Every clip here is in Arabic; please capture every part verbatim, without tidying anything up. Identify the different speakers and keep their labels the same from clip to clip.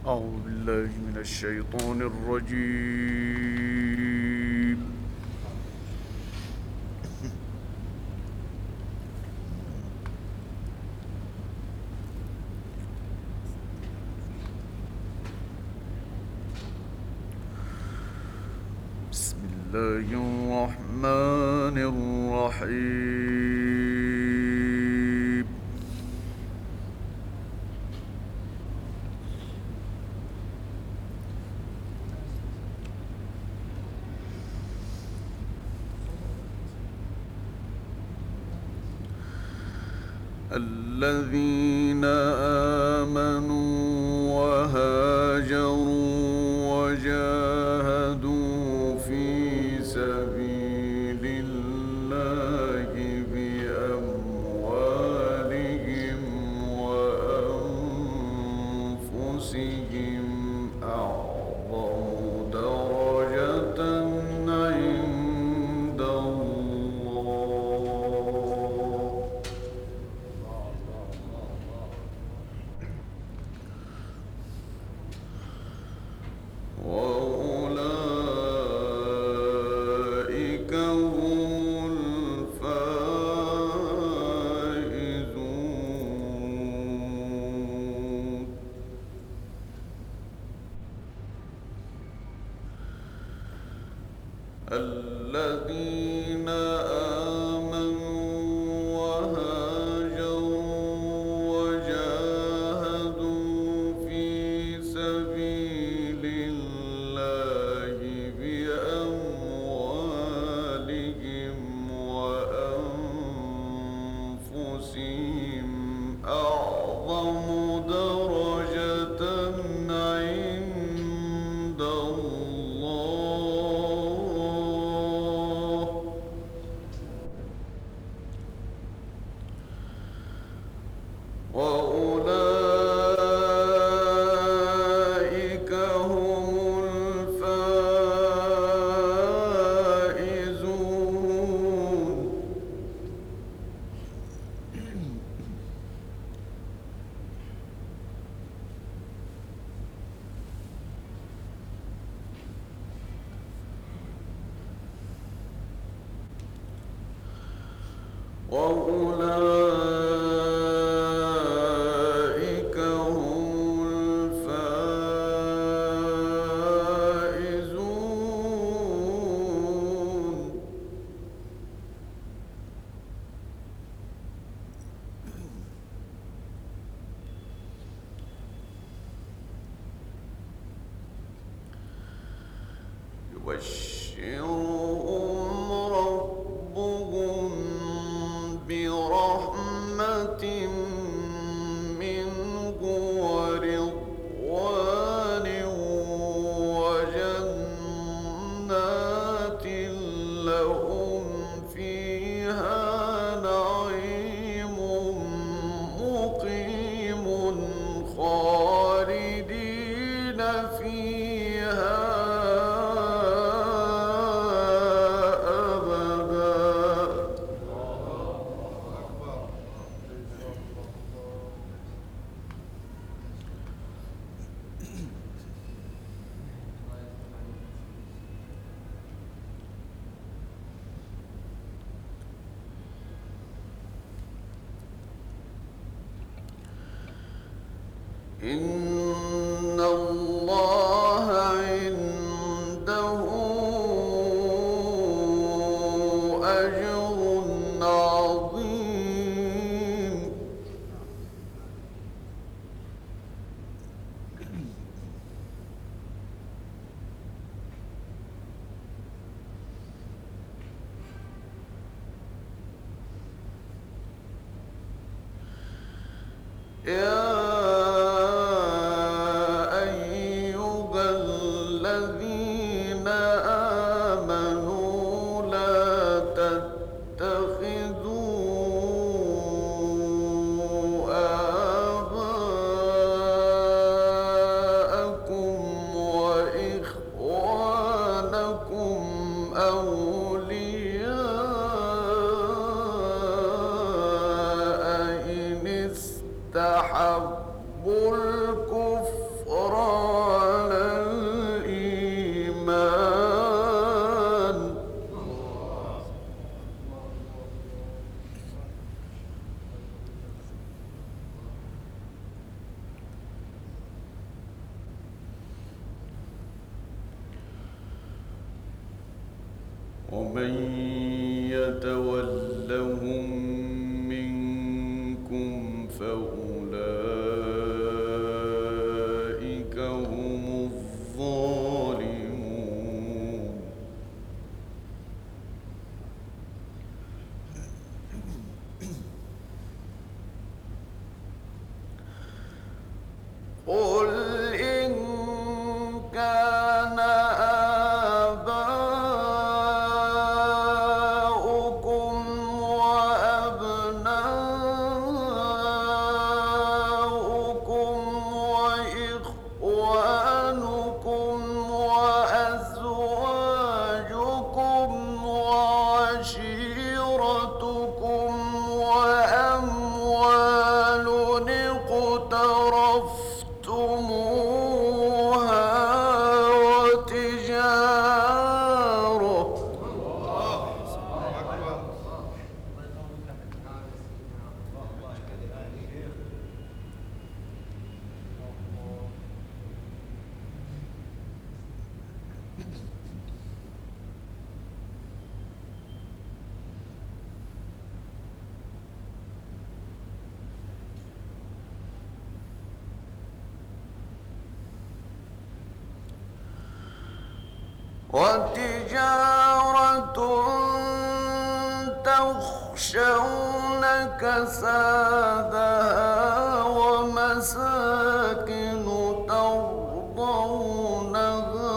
Speaker 1: أعوذ بالله من الشيطان الرجيم. بسم الله الرحمن الرحيم. الذين آمنوا وهاجروا وجاهدوا في سبيل الله بأموالهم وأنفسهم أعظم درجة عند الله. وأولئك هم الفائزون. الذين آمنوا وهاجروا وجاهدوا في سبيل الله بأموالهم وأنفسهم أعظم درجة عند الله. وأولئك هم الفائزون. وأولئك هم الفائزون. يبشرهم ربهم برحمة منه ورضوان وجنات لهم فيها نعيم مقيم خالدين فيها إن الله عنده أجر عظيم. يا أيها الذين آمنوا لا تتخذوا آباءكم وإخوانكم أولياء إن استحبوا الكفر على الإيمان ومن يتولهم منكم فأولئك هم الظالمون قل إن كان وتجارة تخشون كسادها ومساكن ترضونها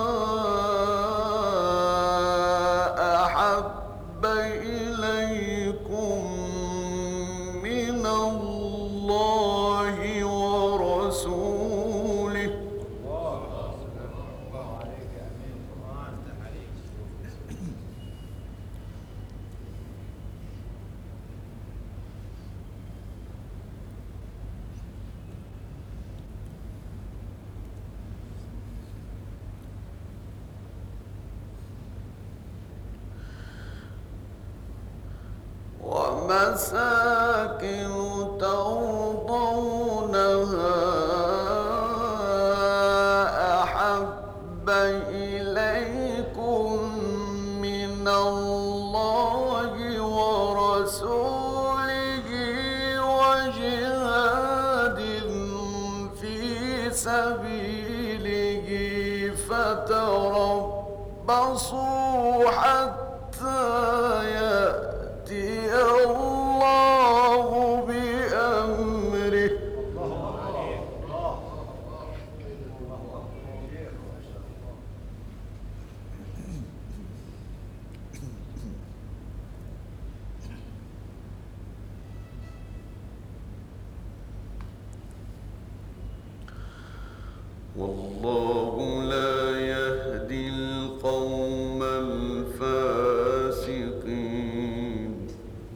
Speaker 1: أحب إليكم من الله ورسوله ومساكن ترضونها أحب إليكم من الله ورسوله وجهاد في سبيله فتربصوا حتى يأتي الله بأمره والله لا يهدي القوم الفاسقين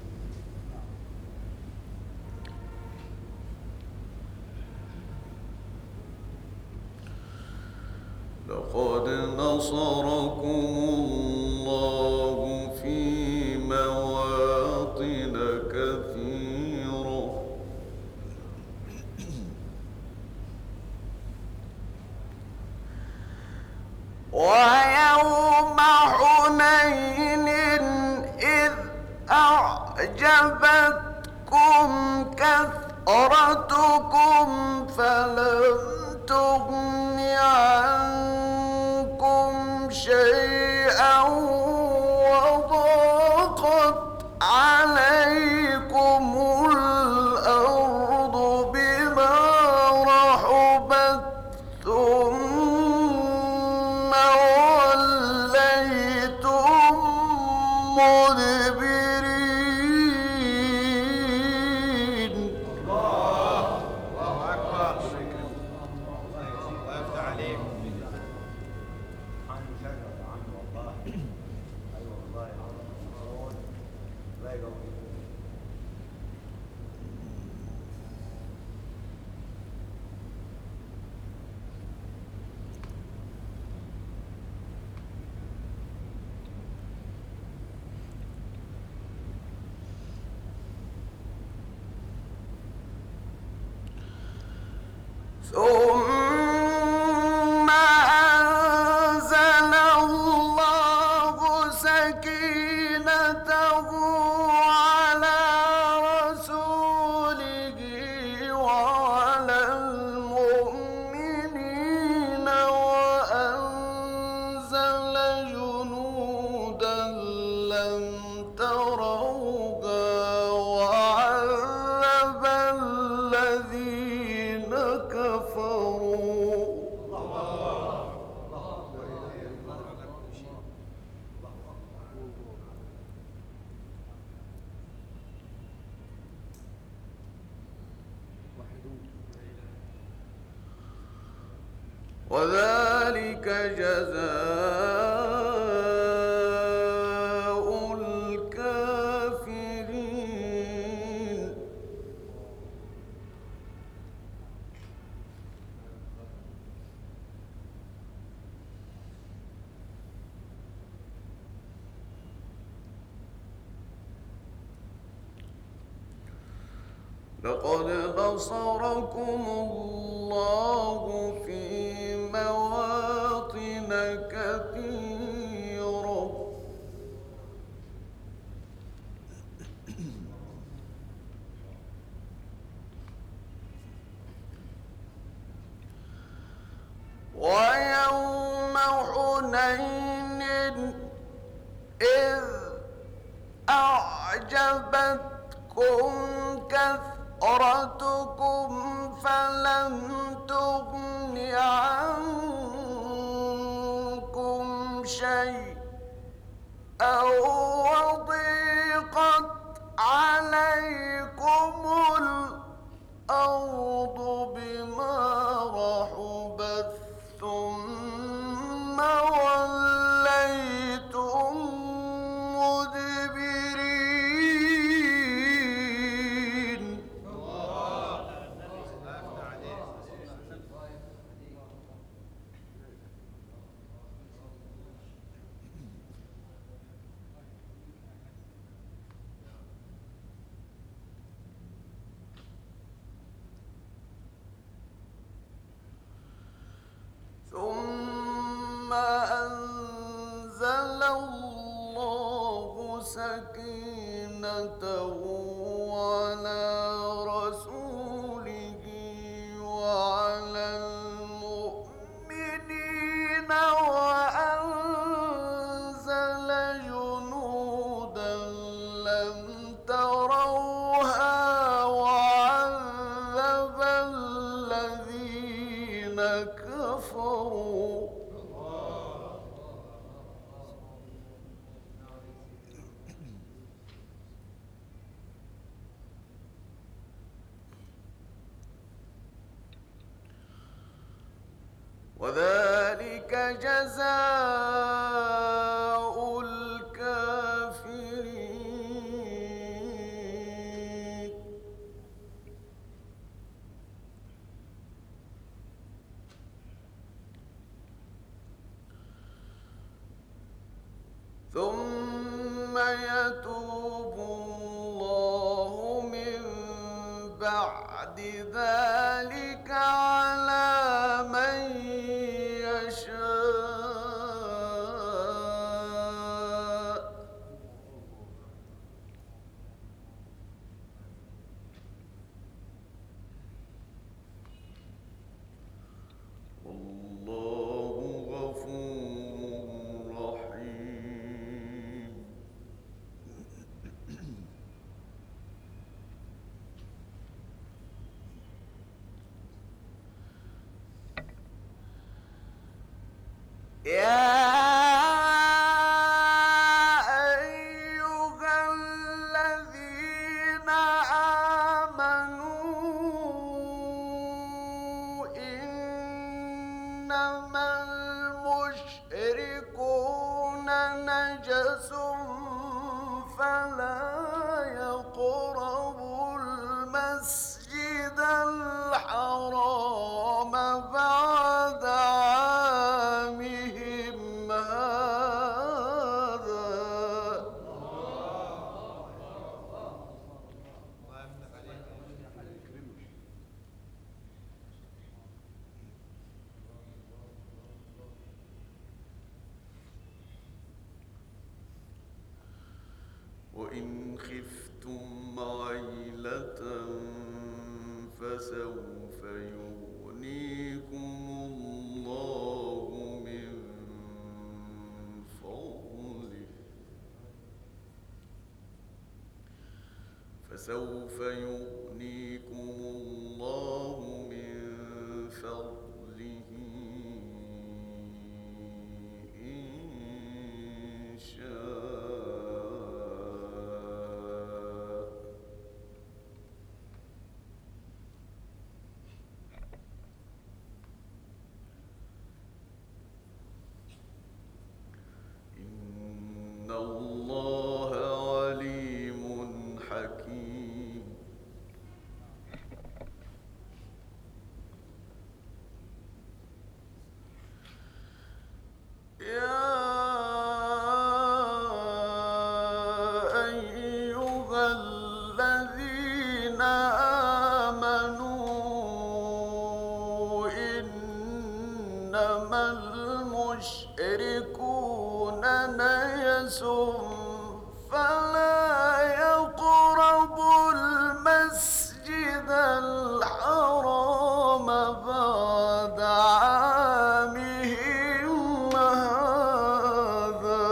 Speaker 1: لقد نصركم الله في مواطن كثيرة ويوم حنين إذ أعجبتكم كثرتكم فلم تغن عنكم شيئا وضاقت عليكم الأرض بما رحبت ثم وليتم مدبرين. الله أكبر. ثم أنزل الله سكينته على رسوله وعلى المؤمنين وأنزل جنودا لم تروها وعذب الذين كفروا. وذلك جزاء الكافرين. لقد نصركم الله في مواطن كثيرة ويوم حنين إذ أعجبتكم كثرتكم فلم تغن عنكم شيئا وضيقت عليكم الأرض بما رحبت ثم وليتم مدبرين. ثم أنزل الله سكينته على رسوله وعلى المؤمنين وأنزل جنودا لم تروها وعذب الذين كفروا. وذلك جزاء الكافرين. ثم يتوب الله من بعد ذلك على من يشاء. والله غفور رحيم. وإن خفتم عيلة فسوف يغنيكم الله من فضله فسوف يغنيكم الله من فضله إن شاء. إن الله عليم حكيم. يا أيها الذين آمنوا إنما المشركون نجس فلا يقربوا المسجد الحرام بعد عامهم هذا.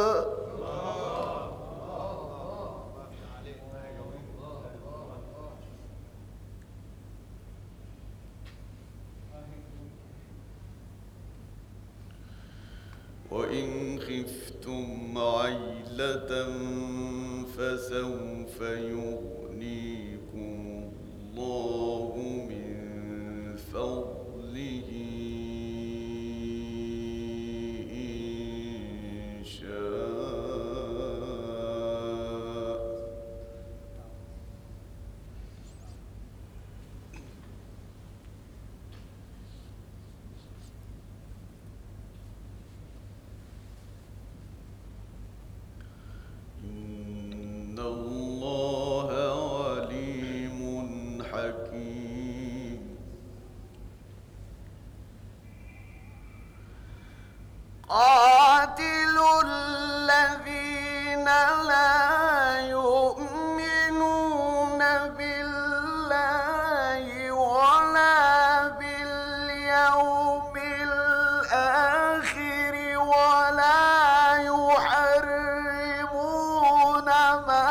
Speaker 1: وإن خفتم عيلة فسوف يغنيكم الله من فضله إن شاء. إن الله عليم حكيم. قاتلوا الذين لا يؤمنون بالله ولا باليوم الآخر ولا يحرمون ما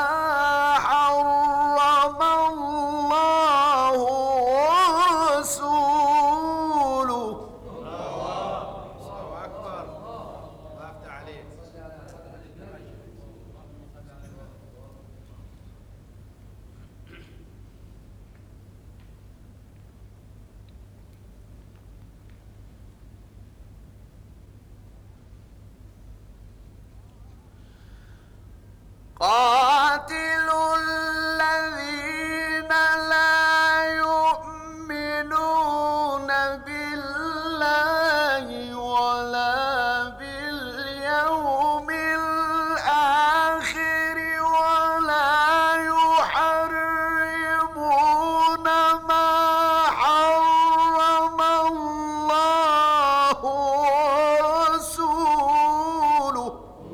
Speaker 1: حرم الله ورسوله. قاتلوا الذين لا يؤمنون بالله ولا باليوم الآخر ولا يحرمون ما حرم الله ورسوله.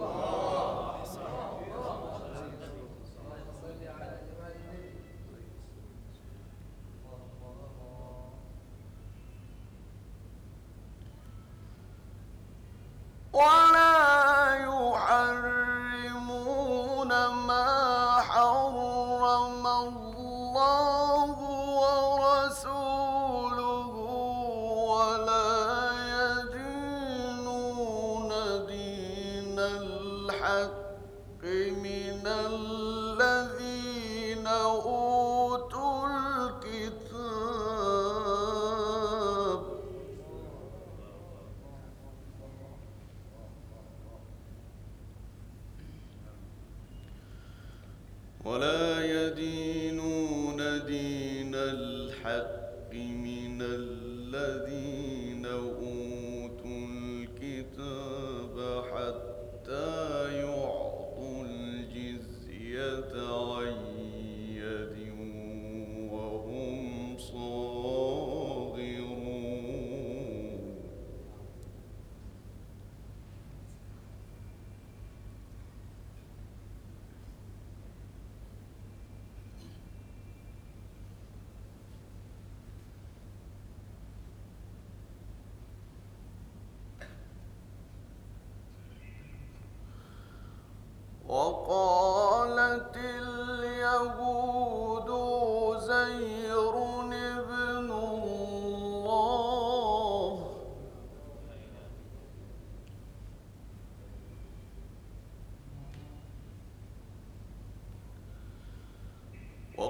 Speaker 1: ولا يحرمون ما حرم الله ورسوله ولا يدينون دين الحق من الذين أوتوا الكتاب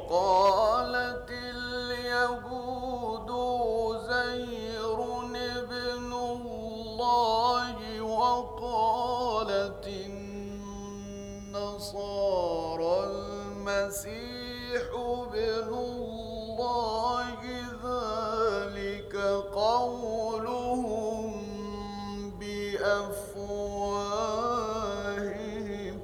Speaker 1: وقالت اليهود عزير ابن الله وقالت النصارى المسيح ابن الله ذلك قولهم بأفواههم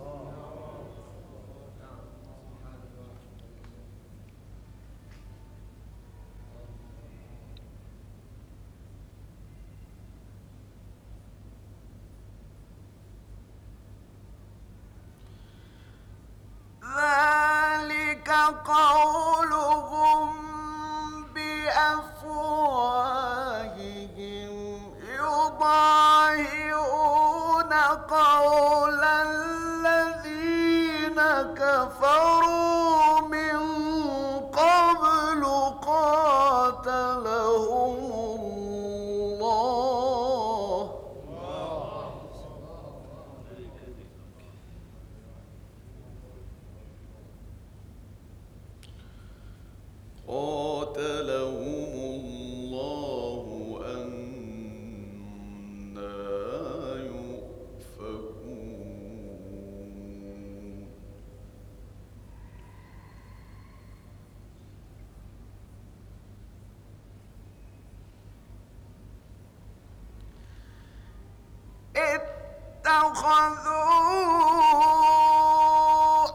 Speaker 1: ذلك قولهم بأفواههم يضاهئون قول الذين كفروا من قبل قاتلهم الله قاتلهم الله أنى يؤفكون اتخذوا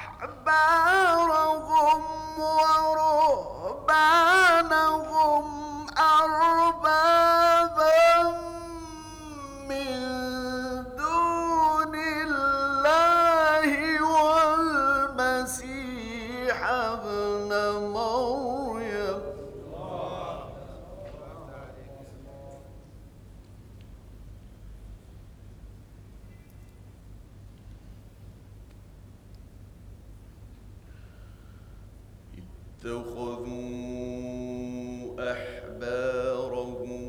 Speaker 1: أحبارهم ورهبانهم أربابا من دون الله والمسيح ابن مريم اتخذوا أحبارهم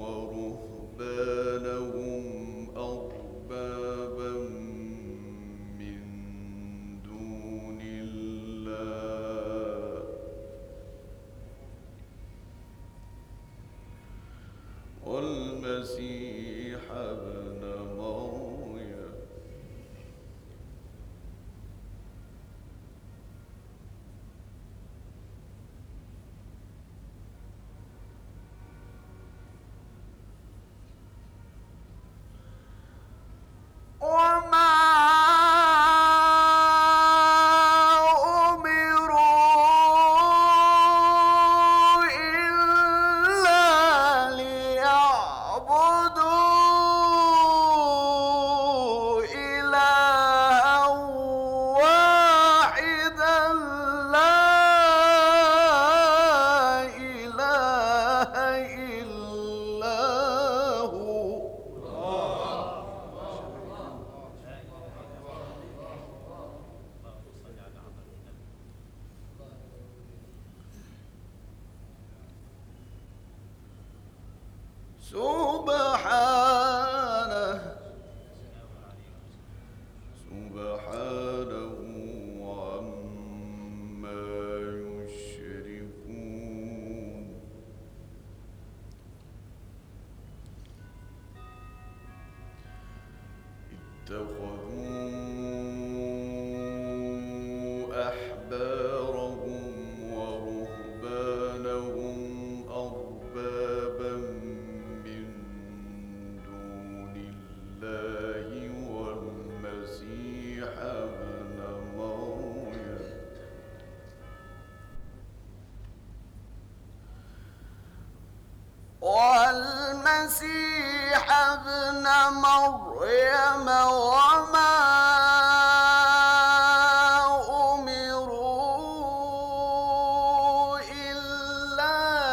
Speaker 1: ورهبانهم أربابا من دون الله والمسيح ابن مريم وما أمروا إلا ليعبدوا إلها واحدا لا إله إلا هو سبحانه سبحانه عما يشركون اتخذوا أحبارهم ورهبانهم أربابا من دون الله والمسيح ابن مريم والمسيح ابن مريم وما أمروا إلا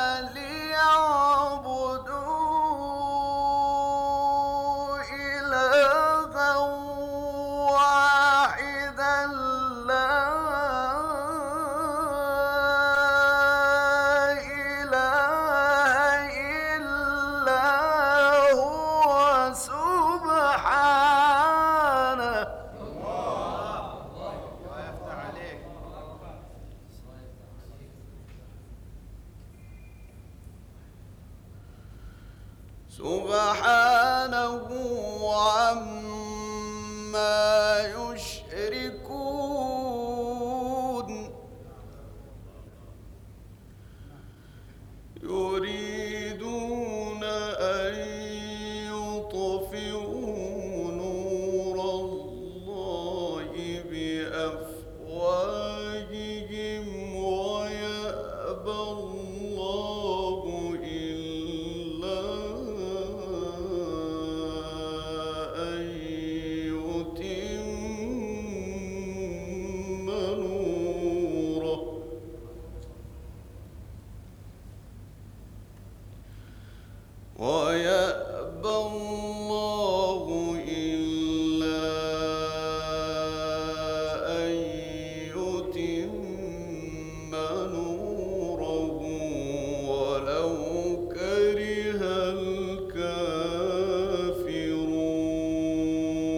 Speaker 1: ليعبدوا إلها واحدا لا إله إلا هو سبحانه سبحانه عما يشركون يريدون أن يطفئوا نور الله بأفواههم ويأبى الله إلا أن يتم نوره ويأبى الله إلا أن يتم نوره ولو كره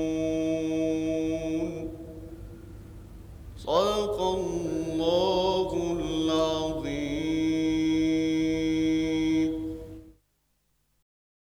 Speaker 1: الكافرون. صدق الله